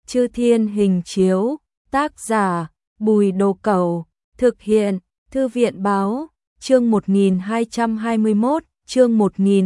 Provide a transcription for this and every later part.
Chư Thiên Hình Chiếu, tác giả Bùi Đồ Cẩu, thực hiện Thư viện Báo, chương 1221, chương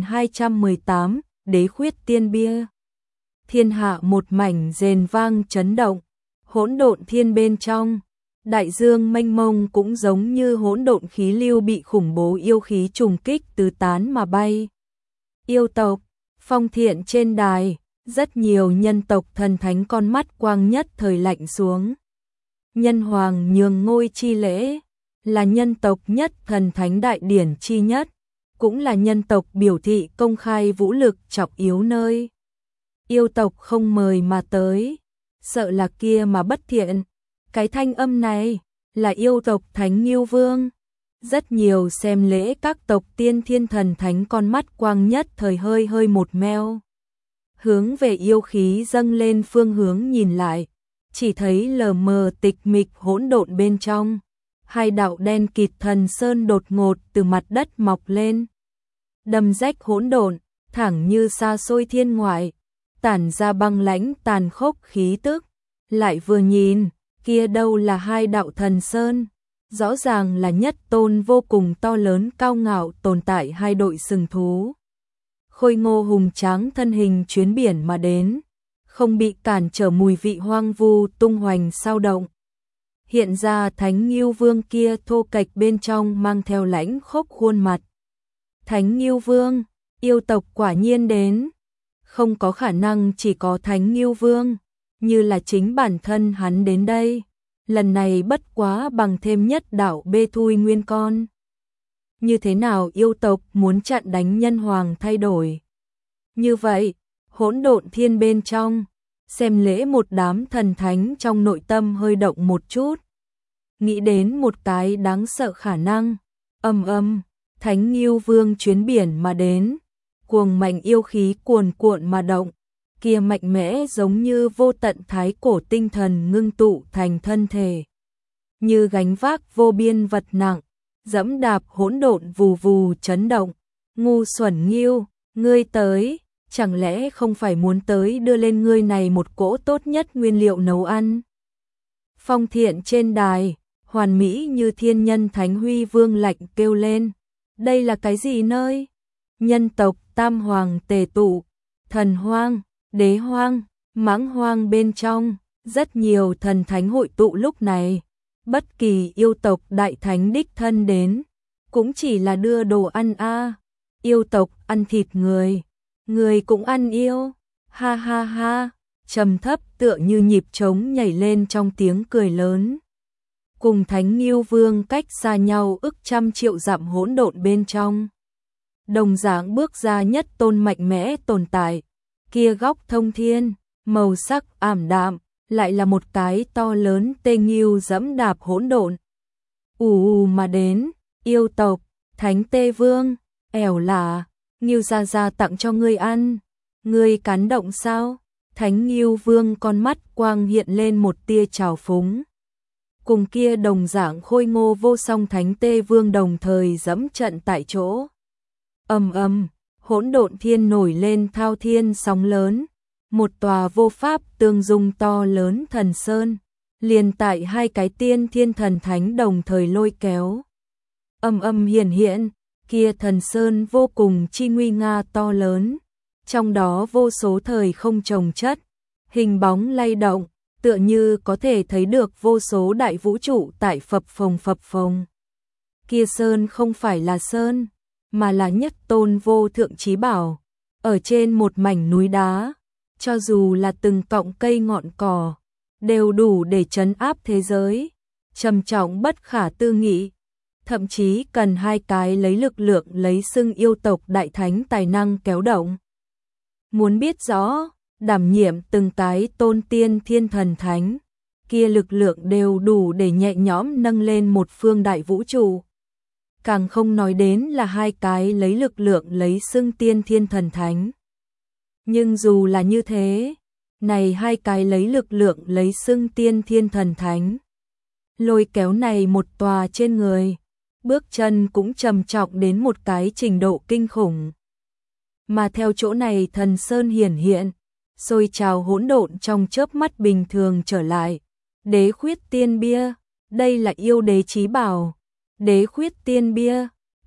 1218, Đế Khuyết Tiên Bia. Thiên hạ một mảnh rền vang chấn động, hỗn độn thiên bên trong, đại dương mênh mông cũng giống như hỗn độn khí lưu bị khủng bố yêu khí trùng kích tứ tán mà bay. Yêu tộc, Phong Thiện trên đài, rất nhiều nhân tộc thần thánh con mắt quang nhất thời lạnh xuống. Nhân hoàng nhường ngôi chi lễ, là nhân tộc nhất thần thánh đại điển chi nhất, cũng là nhân tộc biểu thị công khai vũ lực trọng yếu nơi. Yêu tộc không mời mà tới, sợ là kia mà bất thiện. Cái thanh âm này là yêu tộc Thánh Ngưu Vương. Rất nhiều xem lễ các tộc tiên thiên thần thánh con mắt quang nhất thời hơi một meo. Hướng về yêu khí dâng lên phương hướng nhìn lại, chỉ thấy lờ mờ tịch mịch hỗn độn bên trong. Hai đạo đen kịt thần sơn đột ngột từ mặt đất mọc lên. Đâm rách hỗn độn, thẳng như xa xôi thiên ngoại, tản ra băng lãnh tàn khốc khí tức. Lại vừa nhìn, kia đâu là hai đạo thần sơn, rõ ràng là nhất tôn vô cùng to lớn cao ngạo tồn tại hai đội sừng thú. Khôi ngô hùng tráng thân hình chuyến biển mà đến, không bị cản trở mùi vị hoang vu tung hoành sao động. Hiện ra Thánh Ngưu Vương kia thô kệch bên trong mang theo lãnh khốc khuôn mặt. Thánh Ngưu Vương, yêu tộc quả nhiên đến. Không có khả năng chỉ có Thánh Ngưu Vương, như là chính bản thân hắn đến đây. Lần này bất quá bằng thêm nhất đạo bê thui nguyên con. Như thế nào yêu tộc muốn chặn đánh nhân hoàng thay đổi? Như vậy, hỗn độn thiên bên trong, xem lễ một đám thần thánh trong nội tâm hơi động một chút. Nghĩ đến một cái đáng sợ khả năng, Thánh Ngưu Vương chuyến biển mà đến, cuồng mạnh yêu khí cuồn cuộn mà động, kia mạnh mẽ giống như vô tận thái cổ tinh thần ngưng tụ thành thân thể. Như gánh vác vô biên vật nặng, dẫm đạp hỗn độn vù vù chấn động. Ngu xuẩn Ngưu, ngươi tới, chẳng lẽ không phải muốn tới đưa lên ngươi này một cỗ tốt nhất nguyên liệu nấu ăn? Phong Thiện trên đài, hoàn mỹ như thiên nhân Thánh Huy Vương lạnh kêu lên. Đây là cái gì nơi? Nhân tộc tam hoàng tề tụ, thần hoang, đế hoang, mãng hoang bên trong, rất nhiều thần thánh hội tụ lúc này. Bất kỳ yêu tộc đại thánh đích thân đến, cũng chỉ là đưa đồ ăn a. Yêu tộc ăn thịt người, người cũng ăn yêu. Ha ha ha, trầm thấp tựa như nhịp trống nhảy lên trong tiếng cười lớn. Cùng Thánh Ngưu Vương cách xa nhau ức trăm triệu dặm hỗn độn bên trong. Đồng dạng bước ra nhất tôn mạnh mẽ tồn tại, kia góc thông thiên, màu sắc ảm đạm, lại là một cái to lớn tê ngưu dẫm đạp hỗn độn. Mà đến, yêu tộc, Thánh Tê Vương, ẻo là, Ngưu gia tặng cho ngươi ăn, ngươi cắn động sao? Thánh Ngưu Vương con mắt quang hiện lên một tia trào phúng. Cùng kia đồng dạng khôi ngô vô song Thánh Tê Vương đồng thời dẫm trận tại chỗ. Hỗn độn thiên nổi lên thao thiên sóng lớn, một tòa vô pháp tương dung to lớn thần sơn, liền tại hai cái tiên thiên thần thánh đồng thời lôi kéo. Hiển hiện, kia thần sơn vô cùng chi nguy nga to lớn, trong đó vô số thời không chồng chất, hình bóng lay động, tựa như có thể thấy được vô số đại vũ trụ tại phập phồng. Kia sơn không phải là sơn, mà là nhất tôn vô thượng chí bảo, ở trên một mảnh núi đá, cho dù là từng cọng cây ngọn cỏ, đều đủ để trấn áp thế giới, trầm trọng bất khả tư nghị, thậm chí cần hai cái lấy lực lượng lấy xưng yêu tộc đại thánh tài năng kéo động. Muốn biết rõ, đảm nhiệm từng cái tôn tiên thiên thần thánh, kia lực lượng đều đủ để nhẹ nhõm nâng lên một phương đại vũ trụ. Càng không nói đến là hai cái lấy lực lượng lấy xưng tiên thiên thần thánh. Nhưng dù là như thế, này hai cái lấy lực lượng lấy xưng tiên thiên thần thánh, lôi kéo này một tòa trên người, bước chân cũng trầm trọng đến một cái trình độ kinh khủng. Mà theo chỗ này thần sơn hiển hiện, sôi trào hỗn độn trong chớp mắt bình thường trở lại. Đế khuyết tiên bia, đây là yêu đế chí bảo. Đế khuyết tiên bia,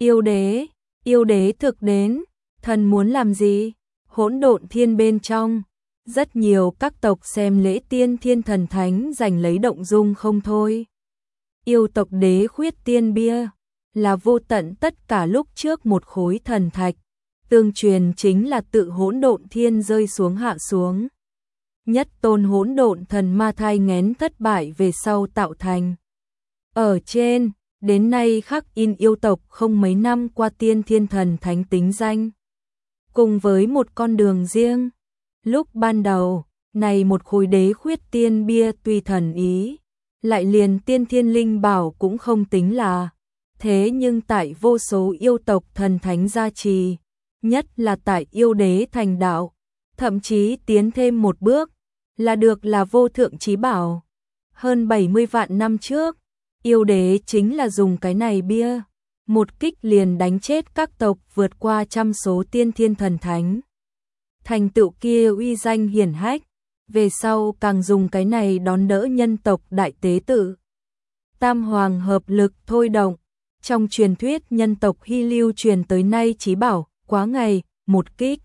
yêu đế thực đến, thần muốn làm gì? Hỗn độn thiên bên trong, rất nhiều các tộc xem lễ tiên thiên thần thánh giành lấy động dung không thôi. Yêu tộc đế khuyết tiên bia là vô tận tất cả lúc trước một khối thần thạch, tương truyền chính là tự hỗn độn thiên rơi xuống hạ xuống. Nhất tôn hỗn độn thần ma thai nghén thất bại về sau tạo thành. Ở trên, đến nay khắc in yêu tộc không mấy năm qua tiên thiên thần thánh tính danh. Cùng với một con đường riêng. Lúc ban đầu, này một khối đế khuyết tiên bia tùy thần ý, lại liền tiên thiên linh bảo cũng không tính là. Thế nhưng tại vô số yêu tộc thần thánh gia trì, nhất là tại yêu đế thành đạo, thậm chí tiến thêm một bước, là được là vô thượng chí bảo. Hơn 70 vạn năm trước, yêu đế chính là dùng cái này bia, một kích liền đánh chết các tộc vượt qua trăm số tiên thiên thần thánh. Thành tựu kia uy danh hiển hách, về sau càng dùng cái này đón đỡ nhân tộc đại tế tự. Tam hoàng hợp lực thôi động, trong truyền thuyết nhân tộc Hy lưu truyền tới nay chí bảo, quá ngày, một kích.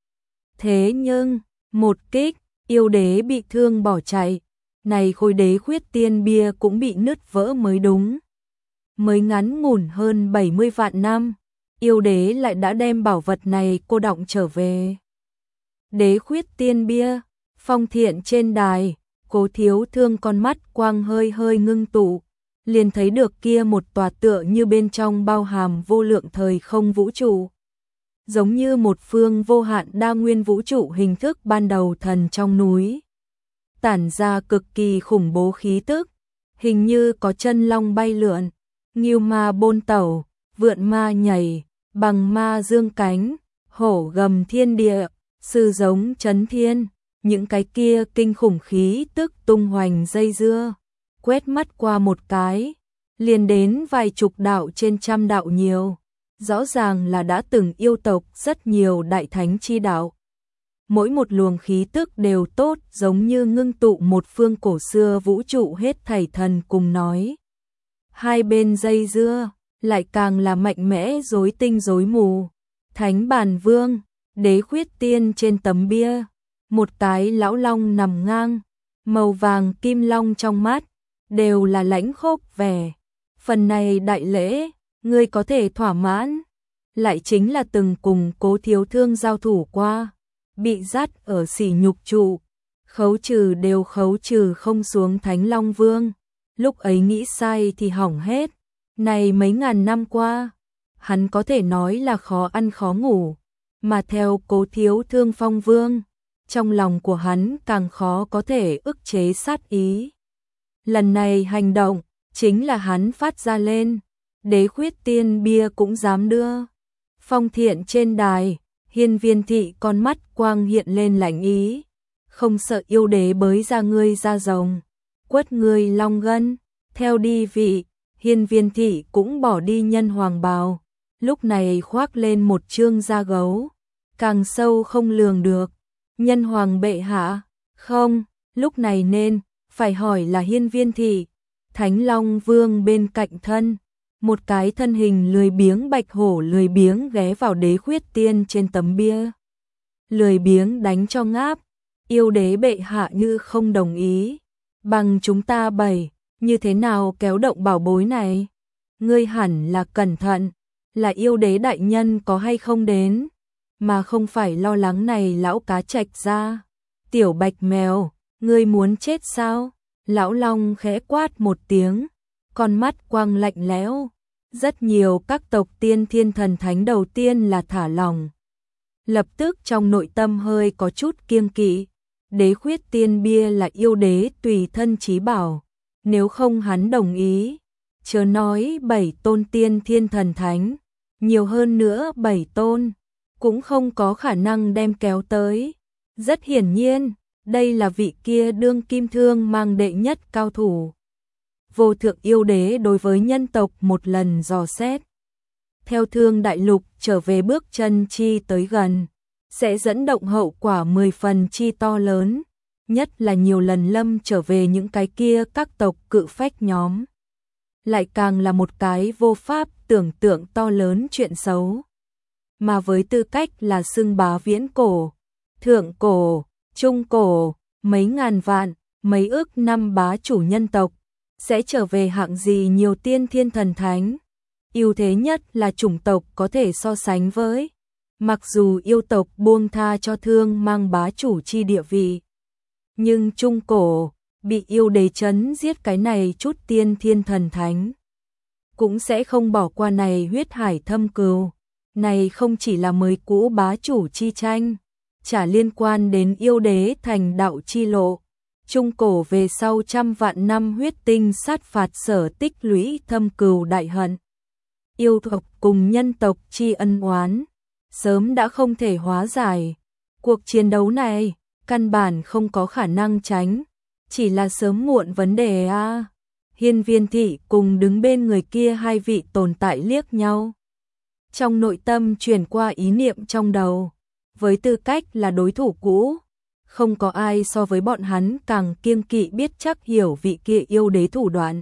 Thế nhưng, một kích, yêu đế bị thương bỏ chạy, này khối đế khuyết tiên bia cũng bị nứt vỡ mới đúng. Mới ngắn ngủn hơn 70 vạn năm, yêu đế lại đã đem bảo vật này cô đọng trở về. Đế khuyết tiên bia, Phong Thiện trên đài, Cố Thiếu Thương con mắt quang hơi hơi ngưng tụ, liền thấy được kia một tòa tựa như bên trong bao hàm vô lượng thời không vũ trụ. Giống như một phương vô hạn đa nguyên vũ trụ hình thức ban đầu thần trong núi. Tản ra cực kỳ khủng bố khí tức, hình như có chân long bay lượn, ngưu ma bôn tẩu, vượn ma nhảy, bằng ma dương cánh, hổ gầm thiên địa, sư giống chấn thiên, những cái kia kinh khủng khí tức tung hoành dây dưa, quét mắt qua một cái, liền đến vài chục đạo trên trăm đạo nhiều, rõ ràng là đã từng yêu tộc rất nhiều đại thánh chi đạo. Mỗi một luồng khí tức đều tốt, giống như ngưng tụ một phương cổ xưa vũ trụ hết thảy thần cùng nói. Hai bên dây dưa, lại càng là mạnh mẽ rối tinh rối mù. Thánh Bàn Vương, đế khuyết tiên trên tấm bia, một cái lão long nằm ngang, màu vàng kim long trong mắt, đều là lãnh khốc vẻ. Phần này đại lễ, ngươi có thể thỏa mãn, lại chính là từng cùng Cố Thiếu Thương giao thủ qua, bị dắt ở sỉ nhục trụ, khấu trừ đều khấu trừ không xuống Thánh Long Vương. Lúc ấy nghĩ sai thì hỏng hết, này mấy ngàn năm qua, hắn có thể nói là khó ăn khó ngủ, mà theo Cố Thiếu Thương Phong Vương, trong lòng của hắn càng khó có thể ức chế sát ý. Lần này hành động, chính là hắn phát ra lên, đế khuyết tiên bia cũng dám đưa. Phong Thiện trên đài, Hiên Viên Thị con mắt quang hiện lên lạnh ý, không sợ yêu đế bới ra ngươi ra rồng, quất ngươi long gân, theo đi vị. Hiên Viên Thị cũng bỏ đi nhân hoàng bào, lúc này khoác lên một trương da gấu, càng sâu không lường được. Nhân hoàng bệ hạ, không, lúc này nên phải hỏi là Hiên Viên Thị. Thánh Long Vương bên cạnh thân, một cái thân hình lười biếng bạch hổ lười biếng ghé vào đế khuyết tiên trên tấm bia. Lười biếng đánh cho ngáp, yêu đế bệ hạ như không đồng ý, bằng chúng ta bày, như thế nào kéo động bảo bối này? Ngươi hẳn là cẩn thận, là yêu đế đại nhân có hay không đến, mà không phải lo lắng này lão cá trạch ra. Tiểu bạch mèo, ngươi muốn chết sao? Lão Long khẽ quát một tiếng, con mắt quang lạnh lẽo. Rất nhiều các tộc tiên thiên thần thánh đầu tiên là thả lòng. Lập tức trong nội tâm hơi có chút kiêng kỵ. Đế khuyết tiên bia là yêu đế tùy thân chí bảo. Nếu không hắn đồng ý, chớ nói 7 tôn tiên thiên thần thánh, nhiều hơn nữa 7 tôn, cũng không có khả năng đem kéo tới. Rất hiển nhiên, đây là vị kia đương kim thương mang đệ nhất cao thủ. Vô thượng yêu đế đối với nhân tộc một lần dò xét. Theo Thương đại lục trở về bước chân chi tới gần, sẽ dẫn động hậu quả 10 phần chi to lớn, nhất là nhiều lần Lâm trở về những cái kia các tộc cự phách nhóm. Lại càng là một cái vô pháp tưởng tượng to lớn chuyện xấu. Mà với tư cách là xưng bá viễn cổ, thượng cổ, trung cổ, mấy ngàn vạn, mấy ước năm bá chủ nhân tộc, sẽ trở về hạng gì nhiều tiên thiên thần thánh. Ưu thế nhất là chủng tộc có thể so sánh với. Mặc dù yêu tộc buông tha cho thương mang bá chủ chi địa vị, nhưng trung cổ, bị yêu đế chấn giết cái này chút tiên thiên thần thánh, cũng sẽ không bỏ qua này huyết hải thâm cừu. Này không chỉ là mới cũ bá chủ chi tranh, chả liên quan đến yêu đế thành đạo chi lộ. Trung cổ về sau trăm vạn năm huyết tinh sát phạt sở tích lũy thâm cừu đại hận. Yêu tộc cùng nhân tộc chi ân oán, sớm đã không thể hóa giải. Cuộc chiến đấu này, căn bản không có khả năng tránh, chỉ là sớm muộn vấn đề a. Hiên Viên Thị cùng đứng bên người kia hai vị tồn tại liếc nhau. Trong nội tâm truyền qua ý niệm trong đầu, với tư cách là đối thủ cũ, không có ai so với bọn hắn càng kiêng kỵ biết chắc hiểu vị kia yêu đế thủ đoạn.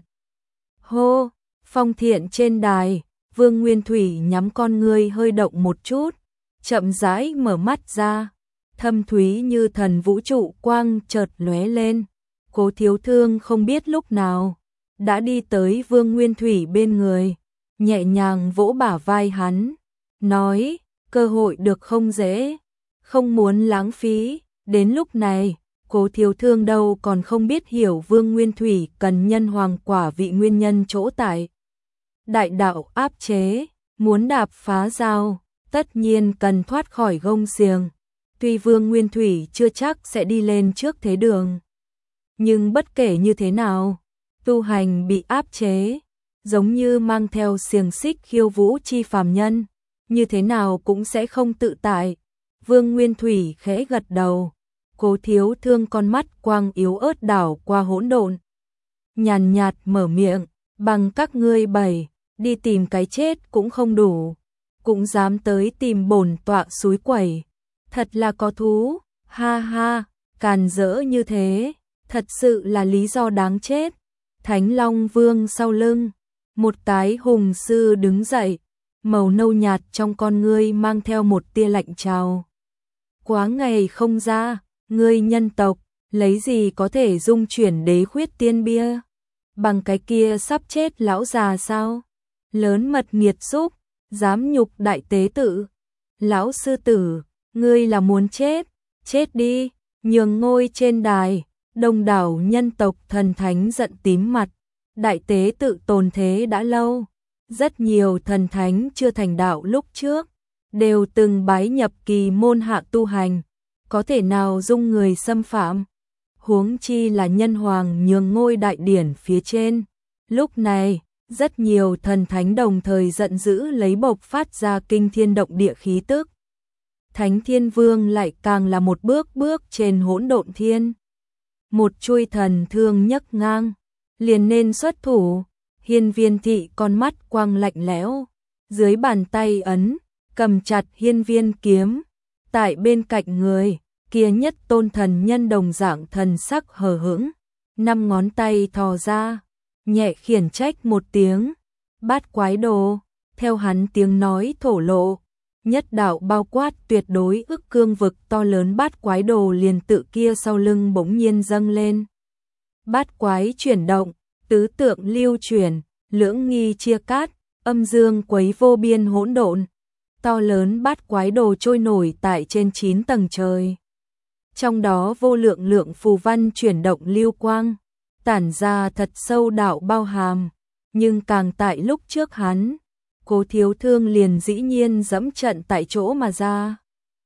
Hô, Phong Thiện trên đài, Vương Nguyên Thủy nhắm con ngươi hơi động một chút, chậm rãi mở mắt ra, thâm thúy như thần vũ trụ quang chợt lóe lên. Cố Thiếu Thương không biết lúc nào đã đi tới Vương Nguyên Thủy bên người, nhẹ nhàng vỗ bả vai hắn, nói, cơ hội được không dễ, không muốn lãng phí. Đến lúc này, Cố Thiếu Thương đâu còn không biết hiểu Vương Nguyên Thủy cần nhân hoàng quả vị nguyên nhân chỗ tại. Đại đạo áp chế, muốn đạp phá giao, tất nhiên cần thoát khỏi gông xiềng. Tuy Vương Nguyên Thủy chưa chắc sẽ đi lên trước thế đường, nhưng bất kể như thế nào, tu hành bị áp chế, giống như mang theo xiềng xích khiêu vũ chi phàm nhân, như thế nào cũng sẽ không tự tại. Vương Nguyên Thủy khẽ gật đầu, Cố Thiếu Thương con mắt quang yếu ớt đảo qua hỗn độn, nhàn nhạt mở miệng, bằng các ngươi bảy, đi tìm cái chết cũng không đủ, cũng dám tới tìm bổn tọa suối quẩy, thật là có thú, ha ha, càn rỡ như thế, thật sự là lý do đáng chết. Thánh Long Vương sau lưng, một cái hùng sư đứng dậy, màu nâu nhạt trong con ngươi mang theo một tia lạnh trào. Quá ngày không ra, ngươi nhân tộc, lấy gì có thể dung chuyển đế khuyết tiên bia? Bằng cái kia sắp chết lão già sao? Lớn mật nghiệt xúc, dám nhục đại tế tự. Lão sư tử, ngươi là muốn chết, chết đi, nhường ngôi trên đài. Đông đảo nhân tộc thần thánh giận tím mặt, đại tế tự tồn thế đã lâu, rất nhiều thần thánh chưa thành đạo lúc trước, đều từng bái nhập kỳ môn hạ tu hành, có thể nào dung người xâm phạm, huống chi là nhân hoàng nhường ngôi đại điển phía trên. Lúc này, rất nhiều thần thánh đồng thời giận dữ lấy bộc phát ra kinh thiên động địa khí tức. Thánh Thiên Vương lại càng là một bước trên hỗn độn thiên. Một chuôi thần thương nhấc ngang, liền nên xuất thủ. Hiên Viên Thị con mắt quang lạnh lẽo, dưới bàn tay ấn, cầm chặt hiên viên kiếm. Tại bên cạnh người, kia nhất tôn thần nhân đồng dạng thần sắc hờ hững, 5 ngón tay thò ra, nhẹ khiển trách một tiếng, Bát Quái Đồ, theo hắn tiếng nói thổ lộ. Nhất đạo bao quát tuyệt đối ức cương vực to lớn Bát Quái Đồ liền tự kia sau lưng bỗng nhiên dâng lên. Bát quái chuyển động, tứ tượng lưu chuyển, lưỡng nghi chia cát, âm dương quấy vô biên hỗn độn. To lớn Bát Quái Đồ trôi nổi tại trên 9 tầng trời. Trong đó vô lượng lượng phù văn chuyển động lưu quang, tản ra thật sâu đạo bao hàm, nhưng càng tại lúc trước hắn, Cố Thiếu Thương liền dĩ nhiên dẫm trận tại chỗ mà ra.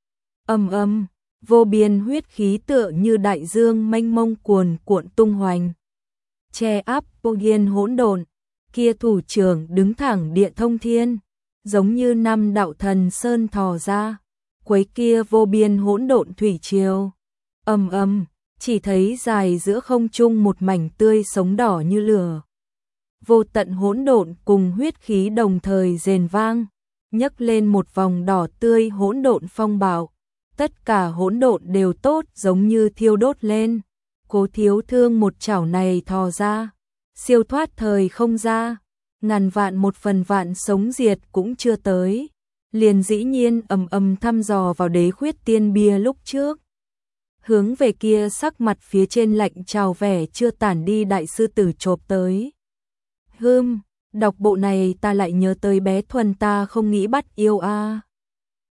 Ầm ầm, vô biên huyết khí tựa như đại dương mênh mông cuồn cuộn tung hoành, che áp vô biên hỗn độn. Kia thủ trưởng đứng thẳng địa thông thiên, giống như 5 đạo thần sơn thò ra, quấy kia vô biên hỗn độn thủy triều. Ầm ầm, chỉ thấy dài giữa không trung một mảnh tươi sống đỏ như lửa. Vô tận hỗn độn cùng huyết khí đồng thời rền vang, nhấc lên một vòng đỏ tươi hỗn độn phong bạo, tất cả hỗn độn đều tốt giống như thiêu đốt lên. Cố Thiếu Thương một chảo này thò ra, siêu thoát thời không ra, ngàn vạn một phần vạn sống diệt cũng chưa tới. Liền dĩ nhiên ầm ầm thăm dò vào đế khuyết tiên bia lúc trước. Hướng về kia sắc mặt phía trên lạnh trào vẻ chưa tản đi đại sư tử chộp tới. Đọc bộ này ta lại nhớ tới bé Thuần ta không nghĩ bắt yêu a.